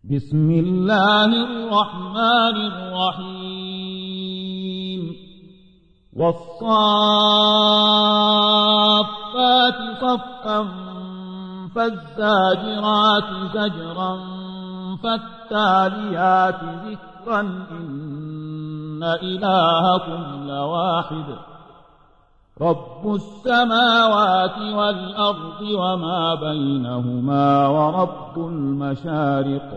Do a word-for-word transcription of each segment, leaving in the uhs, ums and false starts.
بسم الله الرحمن الرحيم والصافات صفا فالزاجرات زجرا فالتاليات ذكرا إن إلهكم لواحد رب السماوات والأرض وما بينهما ورب المشارق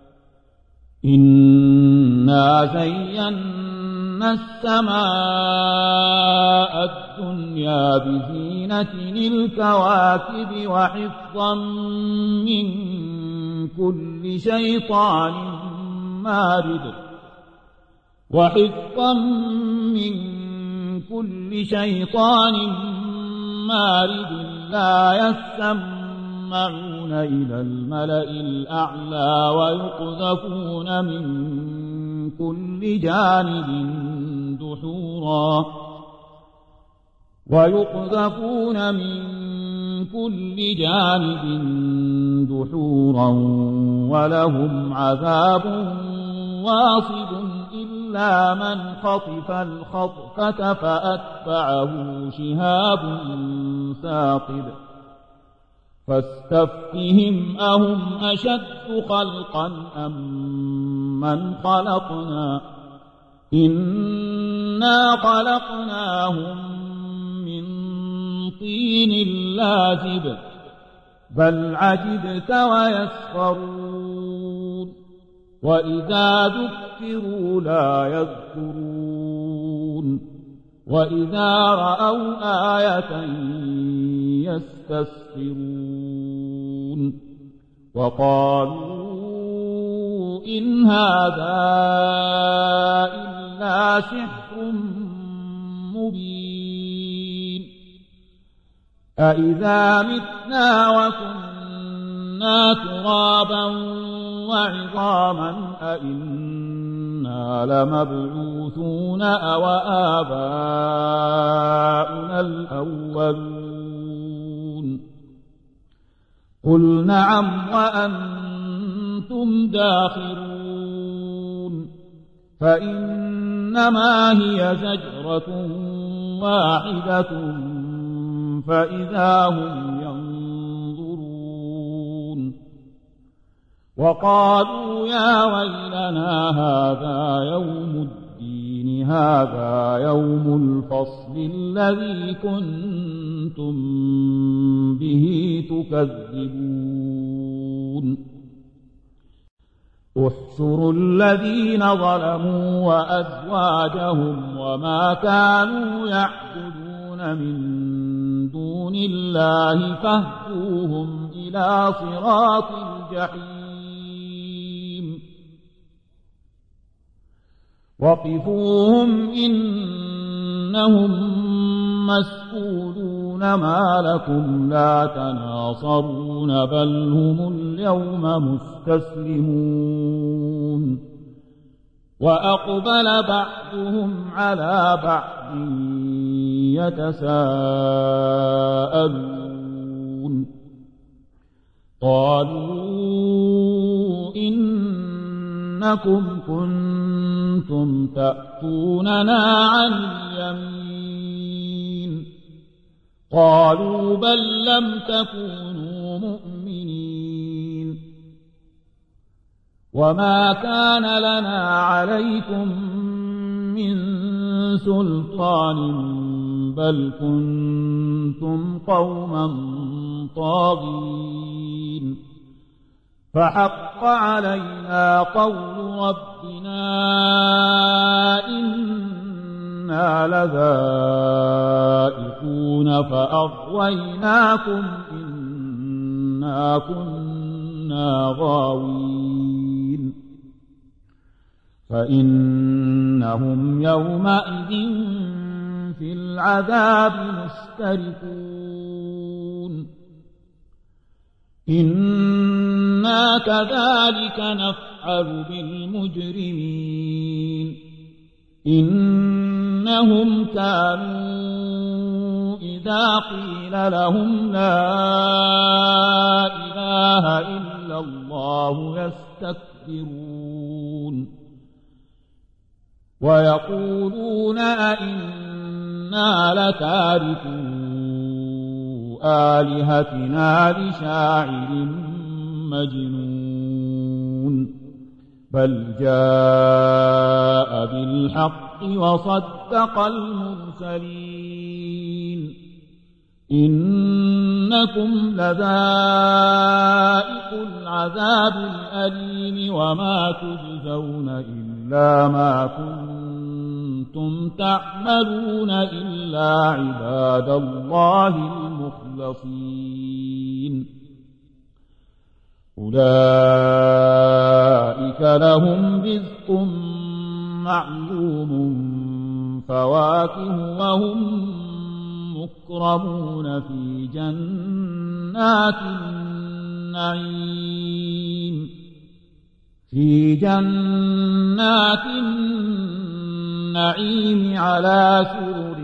إنا زينا السماء الدنيا بزينة الكواكب وحفظا من كل شيطان مارد وحفظا من كل شيطان مارد لا يسمعون إلى الملأ الأعلى ويقذفون من كل جانب دحورا ويقذفون من كل جانب دحورا ولهم عذاب واصب إلا من خطف الخطفة فأتبعه شهاب ثاقب فاستفتهم أهم أشد خلقا أم من خلقنا إنا خلقناهم من طين لازب بل عجبت ويسخرون وإذا ذكروا لا يذكرون وإذا رأوا آية يستسخرون وقالوا إن هذا إلا سحر مبين أإذا متنا وكنا ترابا وعظاما أئنا لمبعوثون أو آباؤنا الأولون قل نعم وأنتم داخرون فإنما هي زجرة واحدة فإذا هم ينظرون وقالوا يا ويلنا هذا يوم الدين هذا يوم الفصل الذي كنتم به تكذبون احشروا الذين ظلموا وأزواجهم وما كانوا يعبدون من دون الله فاهدوهم إلى صراط الجحيم وقفوهم إنهم مسؤولون ما لكم لا تناصرون بل هم اليوم مستسلمون وأقبل بعضهم على بعض يتساءلون قالوا إنكم كنتم تأتوننا عن اليمين قالوا بل لم تكونوا مؤمنين وما كان لنا عليكم من سلطان بل كنتم قوما طاغين فحق علينا قول ربنا إنا لذائقون فأغويناكم إنا كنا غاوين فإنهم يومئذ في العذاب مشتركون إنا كذلك نفعل بالمجرمين إنهم كانوا إذا قيل لهم لا إله إلا إلا الله يستكبرون ويقولون أئنا لتاركو آلهتنا لشاعر مجنون بل جاء بالحق وصدق المرسلين إنكم لذائق العذاب الأليم وما تجزون إلا ما كنتم تعملون إلا عباد الله المخلصين أولئك لهم رزق معلوم فواكه وهم مكرمون في جنات النعيم في جنات النعيم على سرر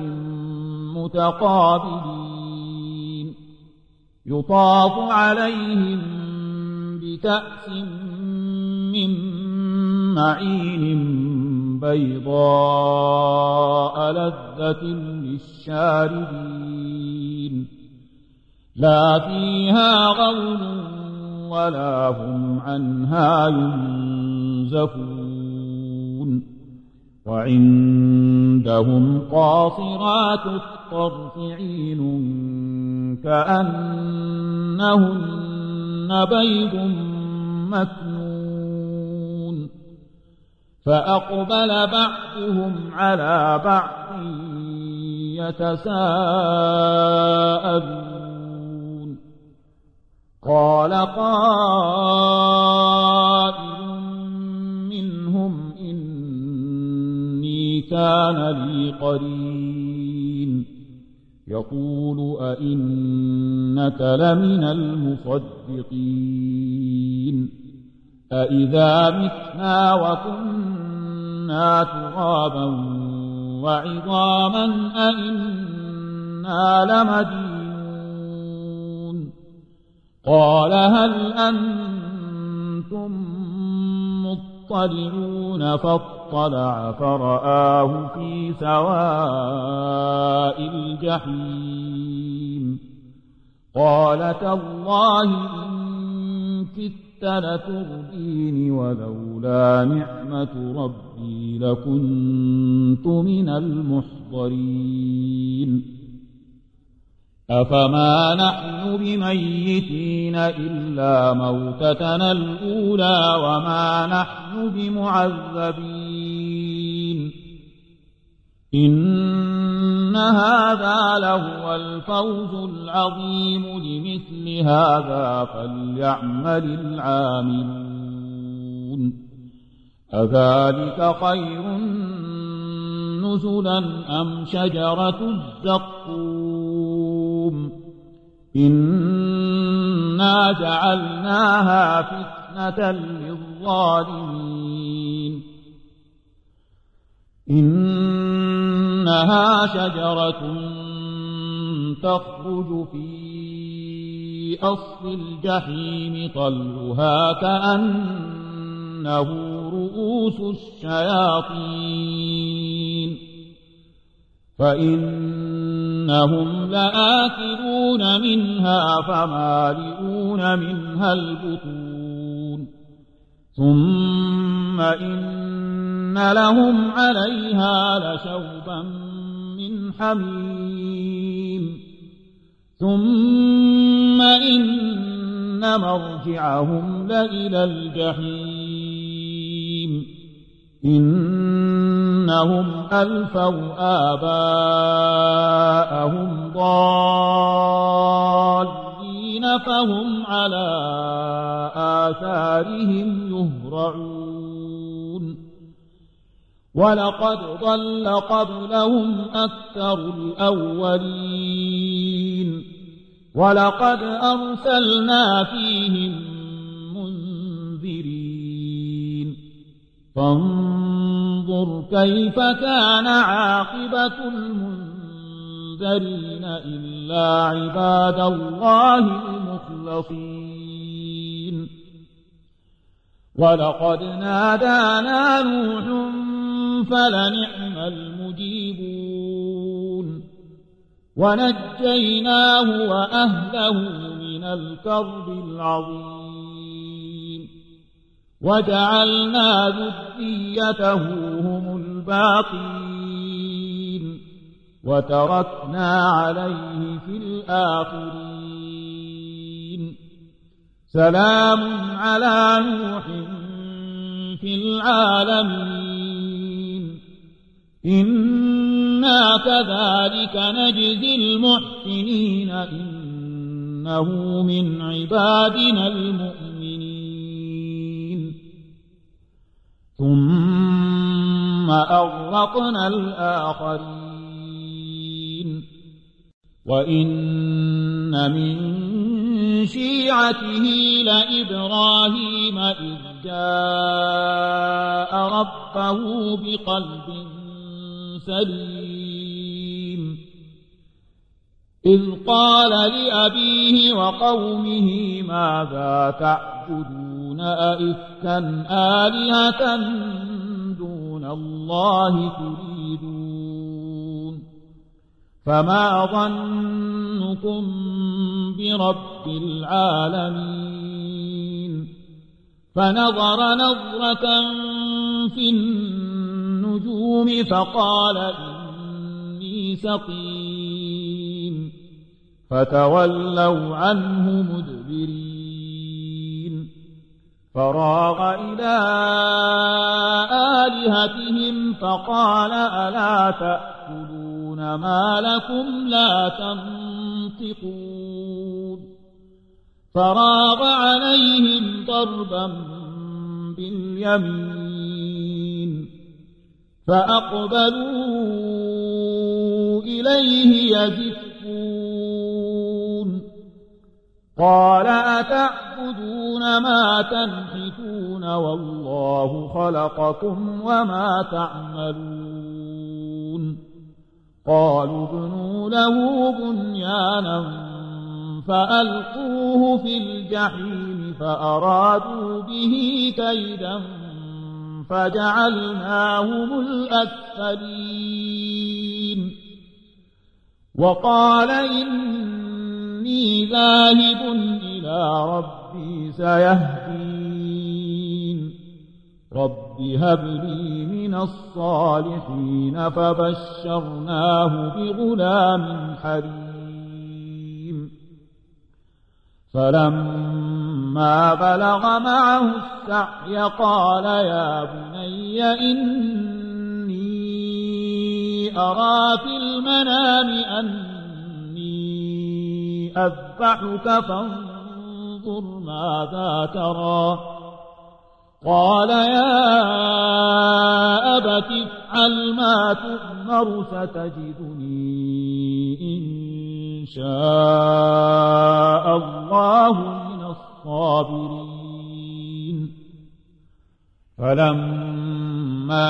متقابلين يطاف عليهم بكأس من معين بيضاء لذة للشاربين لا فيها غول ولا هم عنها ينزفون وعندهم قاصرات الطرف عين كأنهن بيض مكنون فأقبل بعضهم على بعض يتساءلون قال قائل منهم إني كان لي قرين يقول أئنك لمن المصدقين أإذا متنا وكنا ترابا وعظاما أئنا لمدينون قال هل أنتم مطلعون فاطلع فرآه في سواء الجحيم قال تالله إن كدت لتردين ولولا نعمة ربي لكنت من المحضرين أفما نحن بميتين إلا موتتنا الأولى وما نحن بمعذبين إن هذا لهو الفوز العظيم لمثل هذا فليعمل العاملون أذلك خير نزلا أم شجرة الزقوم إنا جعلناها فتنة للظالمين إنها شجرة تخرج في أصل الجحيم طلعها كأنه رؤوس الشياطين فإنهم لآكلون منها فمالئون منها البطون ثم إن لهم عليها لشوبا من حميم ثم إن مرجعهم لإلى الجحيم إنهم ألفوا آباءهم ضالين فهم على آثارهم يهرعون ولقد ضل قبلهم أكثر الأولين ولقد أرسلنا فيهم منذرين فانظر كيف كان عاقبة المنذرين إلا عباد الله المخلصين ولقد نادانا نوح فلنعم المجيبون ونجيناه وأهله من الكرب العظيم وجعلنا ذريته هم الباقين وتركنا عليه في الآخرين سلام على نوح في العالمين إنا كذلك نجزي المحسنين إنه من عبادنا المؤمنين ثم أغرقنا الآخرين وإن من شيعته لإبراهيم إذ جاء ربه بقلب سليم إذ قال لأبيه وقومه ماذا تعبدون أئفكا آلهة دون الله تريدون فما ظنكم برب العالمين فنظر نظرة في النجوم فقال إني سقيم فتولوا عنه مدبرين فراغ إلى آلهتهم فقال ألا تأكلون ما لكم لا تنطقون فراغ عليهم ضربا باليمين فأقبلوا إليه يزفون قال أتعبدون ما تنحتون والله خلقكم وما تعملون قالوا ابنوا له بنيانا فألقوه في الجحيم فأرادوا به كيدا فجعلناهم الأسفلين وقال إني ذاهب إلى ربي سيهدين رب هب لي من الصالحين فبشرناه بغلام حليم فلما بلغ معه السعي قال يا بني إني أرى في المنام أني أذبحك فانظر ماذا ترى قال يا أبت افعل ما تؤمر ستجدني إن شاء الله من الصابرين فلما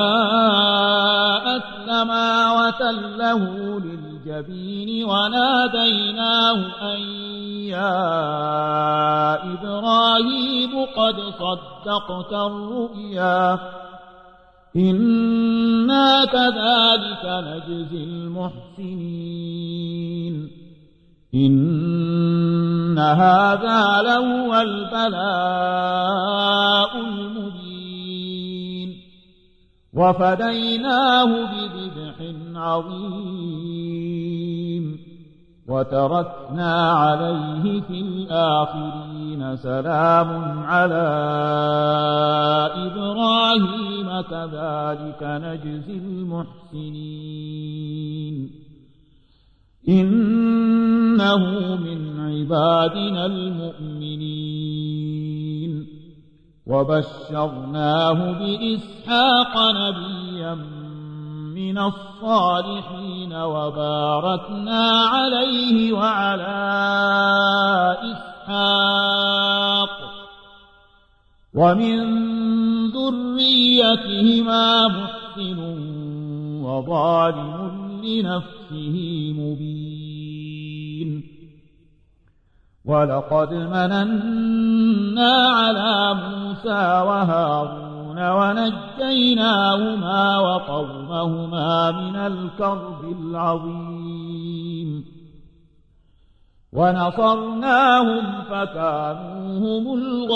أسلما وتله للجبين وناديناه أن يا إبراهيم قد صدقت الرؤيا إنا كذلك نجزي المحسنين إن هذا لهو البلاء المبين وفديناه بذبح عظيم وتركنا عليه في الآخرين سلام على إبراهيم كذلك نجزي المحسنين إنه من عبادنا المؤمنين وبشرناه بإسحاق نبيا من الصالحين وباركنا عليه وعلى إسحاق ومن ذريتهما محسن وظالم لنفسه مبين ولقد مننا على موسى وهارون ونجيناهما وقومهما من الكرب العظيم ونصرناهم فكانوا هم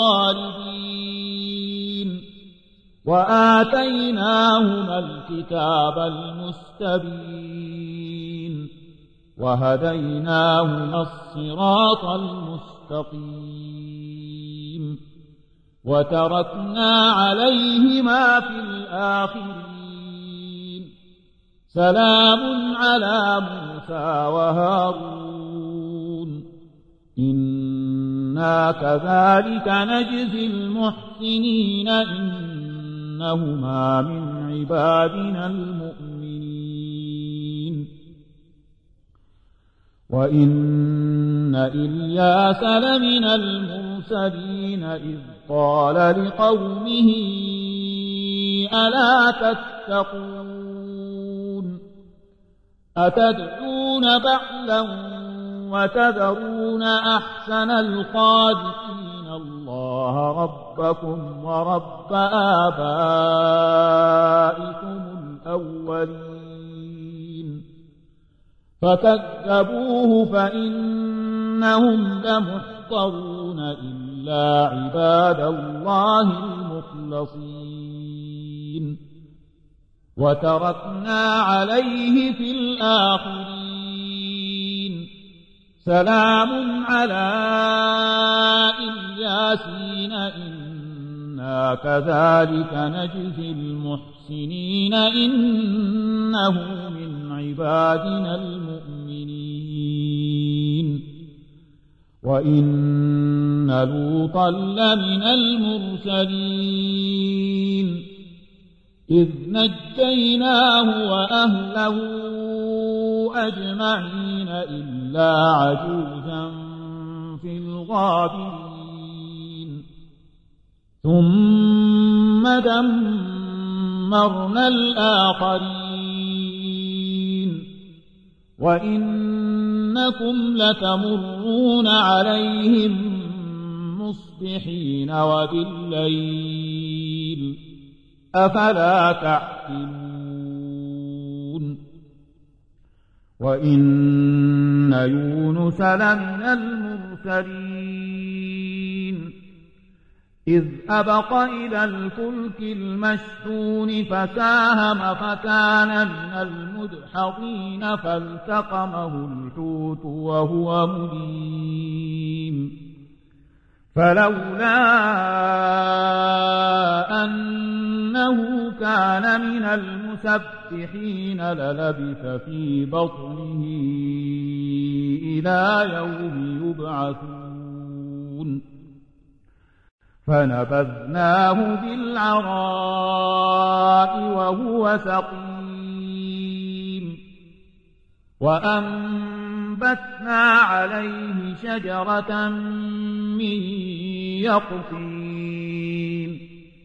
الغالبين وآتيناهما الكتاب المستبين وهديناهما الصراط المستقيم وتركنا عليهما في الآخرين سلام على موسى وهارون إنا كذلك نجزي المحسنين إنهما من عبادنا المؤمنين وإن إلياس لمن المرسلين إذ قال لقومه ألا تتقون أتدعون بعلا وتذرون أحسن الخالقين الله ربكم ورب آبائكم الأولين فكذبوه فإنهم لمحضرون إلا عباد الله المخلصين وتركنا عليه في الآخرين سلام على الياسين إنا كذلك نجزي المحسنين إنه من عبادنا المؤمنين وإن لوطا لمن المرسلين إذ نجيناه وأهله أجمعين إلا عجوزا في الغابرين ثم دمرنا الآخرين وإنكم لتمرون عليهم مصبحين وبالليل أفلا تعقلون وإن يونس لمن المرسلين إذ أبق إلى الفلك المشحون فساهم فكان من المدحضين فالتقمه الحوت وهو مليم فلولا أنه كان من المسبحين للبث في بطنه إلى يوم يبعثون فنبذناه بالعراء وهو سقيم وأنبتنا عليه شجرة من يقطين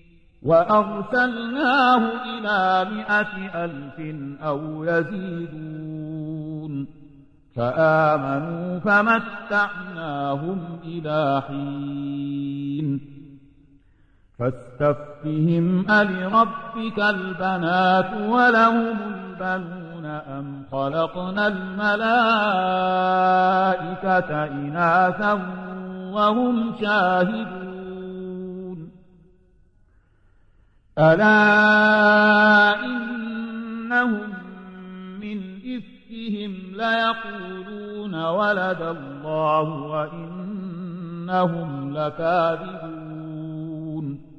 وأرسلناه إلى مائة ألف أو يزيدون فآمنوا فمتعناهم إلى حين فاستفتهم ألربك البنات ولهم البنون أم خلقنا الملائكة إناثا وهم شاهدون ألا إنهم من إفكهم ليقولون ولد الله وإنهم لكاذبون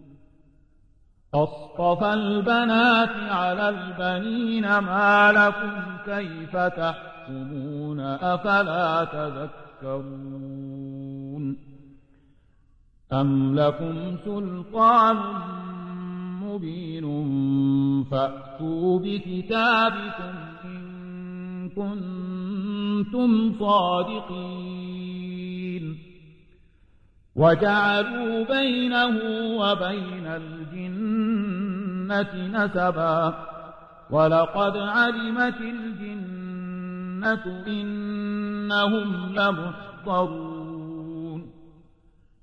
أصطفى البنات على البنين ما لكم كيف تحكمون أفلا تذكرون أم لكم سلطان مبين فأتوا بكتابكم إن كنتم صادقين وجعلوا بينه وبين الجنة نسبا ولقد علمت الجنة إنهم لمحضرون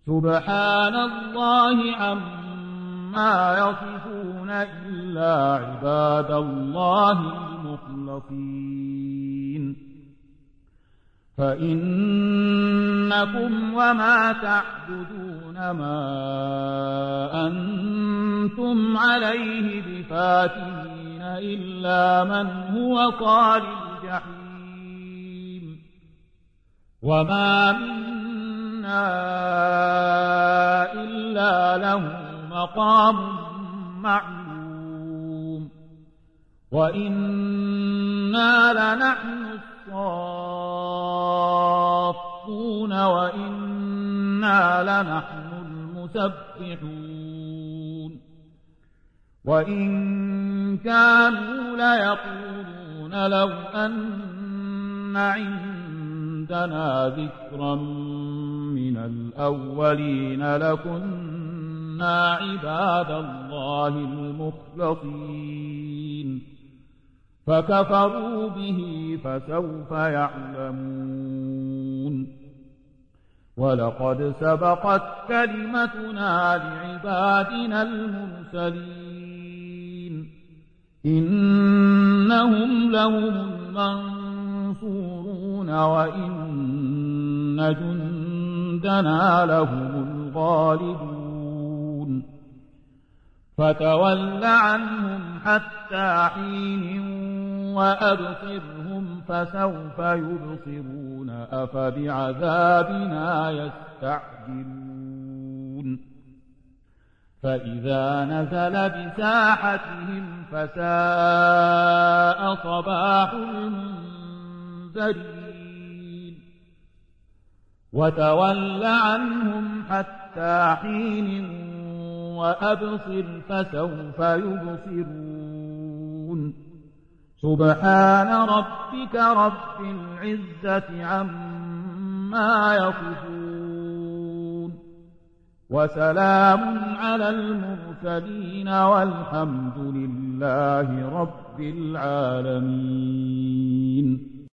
سبحان الله عما يصفون إلا عباد الله المخلصين فإنكم وما تعبدون ما أنتم عليه بفاتنين إلا من هو صال الجحيم وما منا إلا له مقام معلوم وإنا لنحن الصافون وإنا لنحن المسبحون وإن كانوا ليقولون لو أن عندنا ذكرا من الأولين لكنا عباد الله المخلصين فكفروا به فسوف يعلمون ولقد سبقت كلمتنا لعبادنا المرسلين إنهم لهم المنصورون وإن جندنا لهم الغالبون فتول عنهم حتى حين وأبصرهم فسوف يبصرون أفبعذابنا يستعجلون فإذا نزل بساحتهم فساء صباح المنذرين وتول عنهم حتى حين وأبصر فسوف يبصرون سبحان ربك رب العزة عما يصفون وسلام على المرسلين والحمد لله رب العالمين.